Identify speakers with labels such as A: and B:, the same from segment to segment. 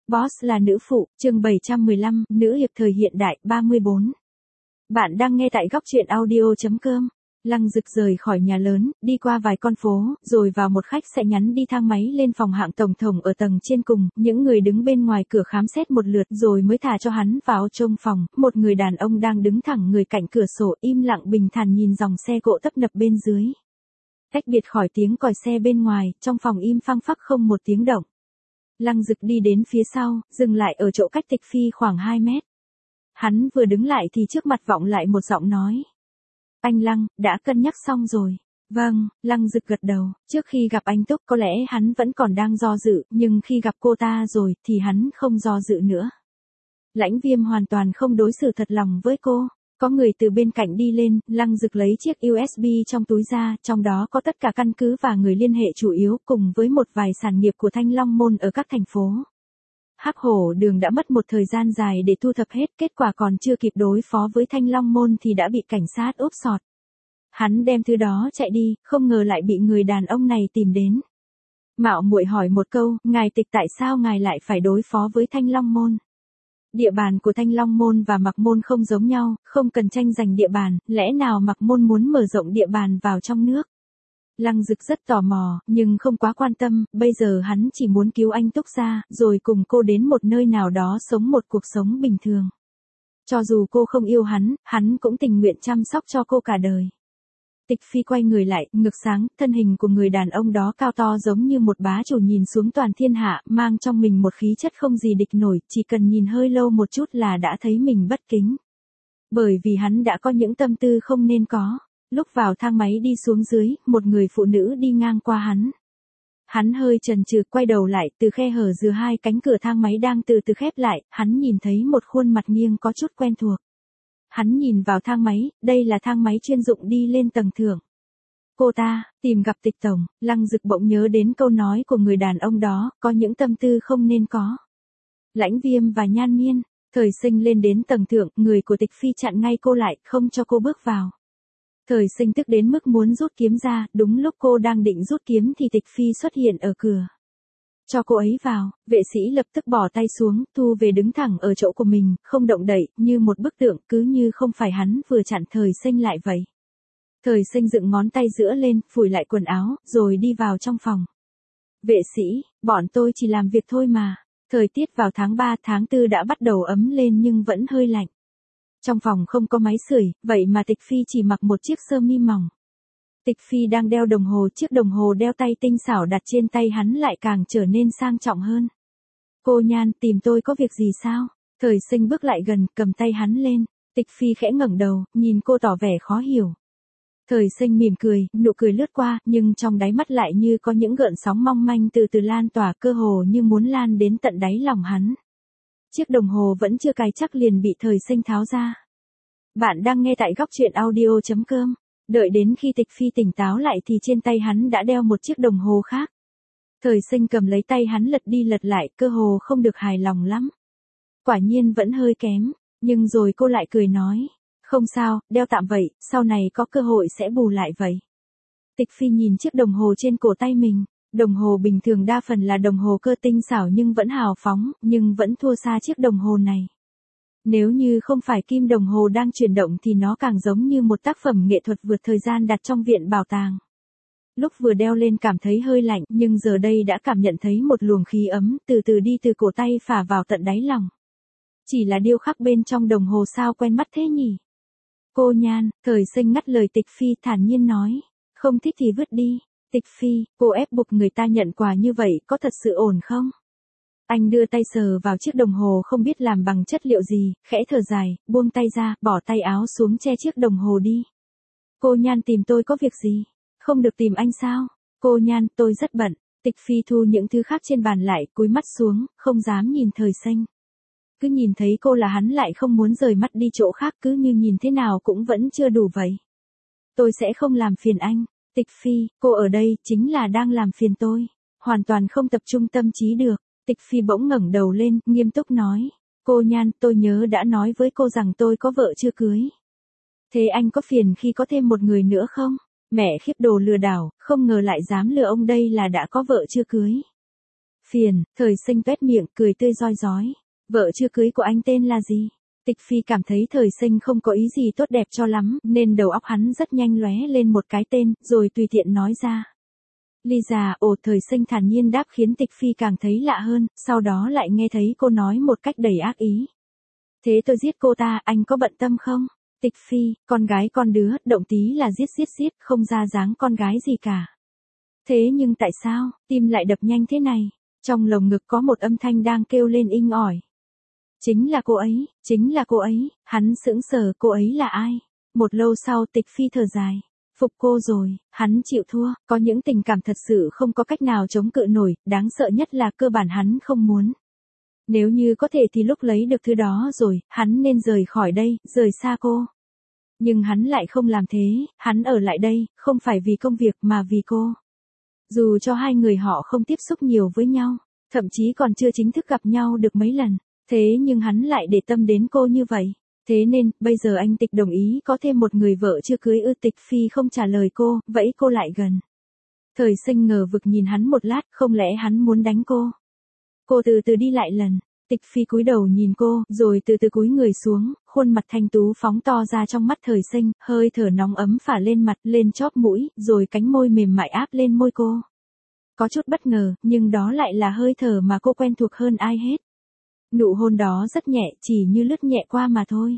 A: Boss là nữ phụ, chương 715, nữ hiệp thời hiện đại, 34. Bạn đang nghe tại góc truyện audio.com. Lăng Dực rời khỏi nhà lớn, đi qua vài con phố, rồi vào một khách sạn nhắn đi thang máy lên phòng hạng tổng thống ở tầng trên cùng, những người đứng bên ngoài cửa khám xét một lượt rồi mới thả cho hắn vào trong phòng, một người đàn ông đang đứng thẳng người cạnh cửa sổ im lặng bình thản nhìn dòng xe cộ tấp nập bên dưới. Tách biệt khỏi tiếng còi xe bên ngoài, trong phòng im phăng phắc không một tiếng động. Lăng Dực đi đến phía sau, dừng lại ở chỗ cách Tịch Phi khoảng 2 mét. Hắn vừa đứng lại thì trước mặt vọng lại một giọng nói. Anh Lăng, đã cân nhắc xong rồi. Vâng, Lăng Dực gật đầu, trước khi gặp anh Túc có lẽ hắn vẫn còn đang do dự, nhưng khi gặp cô ta rồi thì hắn không do dự nữa. Lãnh Viêm hoàn toàn không đối xử thật lòng với cô. Có người từ bên cạnh đi lên, Lăng Dực lấy chiếc USB trong túi ra, trong đó có tất cả căn cứ và người liên hệ chủ yếu cùng với một vài sản nghiệp của Thanh Long Môn ở các thành phố. Hắc Hổ Đường đã mất một thời gian dài để thu thập hết, kết quả còn chưa kịp đối phó với Thanh Long Môn thì đã bị cảnh sát úp sọt. Hắn đem thứ đó chạy đi, không ngờ lại bị người đàn ông này tìm đến. Mạo muội hỏi một câu, ngài Tịch tại sao ngài lại phải đối phó với Thanh Long Môn? Địa bàn của Thanh Long Môn và Mạc Môn không giống nhau, không cần tranh giành địa bàn, lẽ nào Mạc Môn muốn mở rộng địa bàn vào trong nước? Lăng Dực rất tò mò, nhưng không quá quan tâm, bây giờ hắn chỉ muốn cứu anh Túc ra, rồi cùng cô đến một nơi nào đó sống một cuộc sống bình thường. Cho dù cô không yêu hắn cũng tình nguyện chăm sóc cho cô cả đời. Tịch Phi quay người lại, ngực sáng, thân hình của người đàn ông đó cao to giống như một bá chủ nhìn xuống toàn thiên hạ, mang trong mình một khí chất không gì địch nổi, chỉ cần nhìn hơi lâu một chút là đã thấy mình bất kính. Bởi vì hắn đã có những tâm tư không nên có. Lúc vào thang máy đi xuống dưới, một người phụ nữ đi ngang qua hắn. Hắn hơi chần chừ quay đầu lại, từ khe hở giữa hai cánh cửa thang máy đang từ từ khép lại, hắn nhìn thấy một khuôn mặt nghiêng có chút quen thuộc. Hắn nhìn vào thang máy, đây là thang máy chuyên dụng đi lên tầng thượng. Cô ta, tìm gặp Tịch tổng, Lăng Dực bỗng nhớ đến câu nói của người đàn ông đó, có những tâm tư không nên có. Lãnh Viêm và Nhan Miên, Thời Sinh lên đến tầng thượng, người của Tịch Phi chặn ngay cô lại, không cho cô bước vào. Thời Sinh tức đến mức muốn rút kiếm ra, đúng lúc cô đang định rút kiếm thì Tịch Phi xuất hiện ở cửa. Cho cô ấy vào, vệ sĩ lập tức bỏ tay xuống, thu về đứng thẳng ở chỗ của mình, không động đậy, như một bức tượng, cứ như không phải hắn vừa chặn Thời Sinh lại vậy. Thời Sinh dựng ngón tay giữa lên, phủi lại quần áo, rồi đi vào trong phòng. Vệ sĩ, bọn tôi chỉ làm việc thôi mà. Thời tiết vào tháng 3, tháng 4 đã bắt đầu ấm lên nhưng vẫn hơi lạnh. Trong phòng không có máy sưởi, vậy mà Tịch Phi chỉ mặc một chiếc sơ mi mỏng. Tịch Phi đang đeo đồng hồ, chiếc đồng hồ đeo tay tinh xảo đặt trên tay hắn lại càng trở nên sang trọng hơn. Cô Nhan, tìm tôi có việc gì sao? Thời Sinh bước lại gần, cầm tay hắn lên. Tịch Phi khẽ ngẩng đầu, nhìn cô tỏ vẻ khó hiểu. Thời Sinh mỉm cười, nụ cười lướt qua, nhưng trong đáy mắt lại như có những gợn sóng mong manh từ từ lan tỏa, cơ hồ như muốn lan đến tận đáy lòng hắn. Chiếc đồng hồ vẫn chưa cài chắc liền bị Thời Sinh tháo ra. Bạn đang nghe tại góc truyện audio.com. Đợi đến khi Tịch Phi tỉnh táo lại thì trên tay hắn đã đeo một chiếc đồng hồ khác. Thời Sinh cầm lấy tay hắn lật đi lật lại, cơ hồ không được hài lòng lắm. Quả nhiên vẫn hơi kém, nhưng rồi cô lại cười nói. Không sao, đeo tạm vậy, sau này có cơ hội sẽ bù lại vậy. Tịch Phi nhìn chiếc đồng hồ trên cổ tay mình. Đồng hồ bình thường đa phần là đồng hồ cơ tinh xảo nhưng vẫn hào phóng, nhưng vẫn thua xa chiếc đồng hồ này. Nếu như không phải kim đồng hồ đang chuyển động thì nó càng giống như một tác phẩm nghệ thuật vượt thời gian đặt trong viện bảo tàng. Lúc vừa đeo lên cảm thấy hơi lạnh, nhưng giờ đây đã cảm nhận thấy một luồng khí ấm từ từ đi từ cổ tay phả vào tận đáy lòng. Chỉ là điêu khắc bên trong đồng hồ sao quen mắt thế nhỉ? Cô Nhan, Thời Sinh ngắt lời Tịch Phi thản nhiên nói. Không thích thì vứt đi. Tịch Phi, cô ép buộc người ta nhận quà như vậy có thật sự ổn không? Anh đưa tay sờ vào chiếc đồng hồ không biết làm bằng chất liệu gì, khẽ thở dài, buông tay ra, bỏ tay áo xuống che chiếc đồng hồ đi. Cô Nhan tìm tôi có việc gì? Không được tìm anh sao? Cô Nhan, tôi rất bận. Tịch Phi thu những thứ khác trên bàn lại, cúi mắt xuống, không dám nhìn Thời Sinh. Cứ nhìn thấy cô là hắn lại không muốn rời mắt đi chỗ khác, cứ như nhìn thế nào cũng vẫn chưa đủ vậy. Tôi sẽ không làm phiền anh. Tịch Phi, cô ở đây chính là đang làm phiền tôi. Hoàn toàn không tập trung tâm trí được. Tịch Phi bỗng ngẩng đầu lên, nghiêm túc nói. Cô Nhan, tôi nhớ đã nói với cô rằng tôi có vợ chưa cưới. Thế anh có phiền khi có thêm một người nữa không? Mẹ khiếp đồ lừa đảo, không ngờ lại dám lừa ông đây là đã có vợ chưa cưới. Phiền, Thời Sinh tuét miệng, cười tươi rói rói. Vợ chưa cưới của anh tên là gì? Tịch Phi cảm thấy Thời Sinh không có ý gì tốt đẹp cho lắm, nên đầu óc hắn rất nhanh lóe lên một cái tên, rồi tùy tiện nói ra. Lisa, Thời Sinh thản nhiên đáp khiến Tịch Phi càng thấy lạ hơn, sau đó lại nghe thấy cô nói một cách đầy ác ý. Thế tôi giết cô ta, anh có bận tâm không? Tịch Phi, con gái con đứa, động tí là giết, không ra dáng con gái gì cả. Thế nhưng tại sao, tim lại đập nhanh thế này? Trong lồng ngực có một âm thanh đang kêu lên inh ỏi. Chính là cô ấy, hắn sững sờ, cô ấy là ai? Một lâu sau Tịch Phi thở dài. Phục cô rồi, hắn chịu thua, có những tình cảm thật sự không có cách nào chống cự nổi, đáng sợ nhất là cơ bản hắn không muốn. Nếu như có thể thì lúc lấy được thứ đó rồi, hắn nên rời khỏi đây, rời xa cô. Nhưng hắn lại không làm thế, hắn ở lại đây, không phải vì công việc mà vì cô. Dù cho hai người họ không tiếp xúc nhiều với nhau, thậm chí còn chưa chính thức gặp nhau được mấy lần, thế nhưng hắn lại để tâm đến cô như vậy. Thế nên, bây giờ anh Tịch đồng ý có thêm một người vợ chưa cưới ư? Tịch Phi không trả lời cô, vẫy cô lại gần. Thời Sinh ngờ vực nhìn hắn một lát, không lẽ hắn muốn đánh cô? Cô từ từ đi lại lần. Tịch Phi cúi đầu nhìn cô, rồi từ từ cúi người xuống, khuôn mặt thanh tú phóng to ra trong mắt Thời Sinh, hơi thở nóng ấm phả lên mặt, lên chóp mũi, rồi cánh môi mềm mại áp lên môi cô. Có chút bất ngờ, nhưng đó lại là hơi thở mà cô quen thuộc hơn ai hết. Nụ hôn đó rất nhẹ, chỉ như lướt nhẹ qua mà thôi.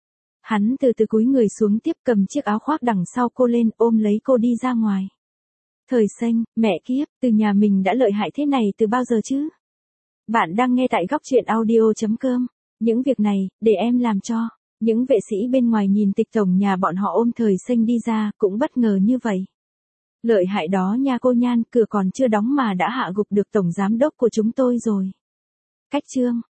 A: Hắn từ từ cúi người xuống tiếp cầm chiếc áo khoác đằng sau cô lên, ôm lấy cô đi ra ngoài. Thời Sinh, mẹ kiếp, từ nhà mình đã lợi hại thế này từ bao giờ chứ? Bạn đang nghe tại góc truyện audio.com. Những việc này, để em làm cho. Những vệ sĩ bên ngoài nhìn Tịch tổng nhà bọn họ ôm Thời Sinh đi ra, cũng bất ngờ như vậy. Lợi hại đó nha cô Nhan, cửa còn chưa đóng mà đã hạ gục được tổng giám đốc của chúng tôi rồi. Cách chương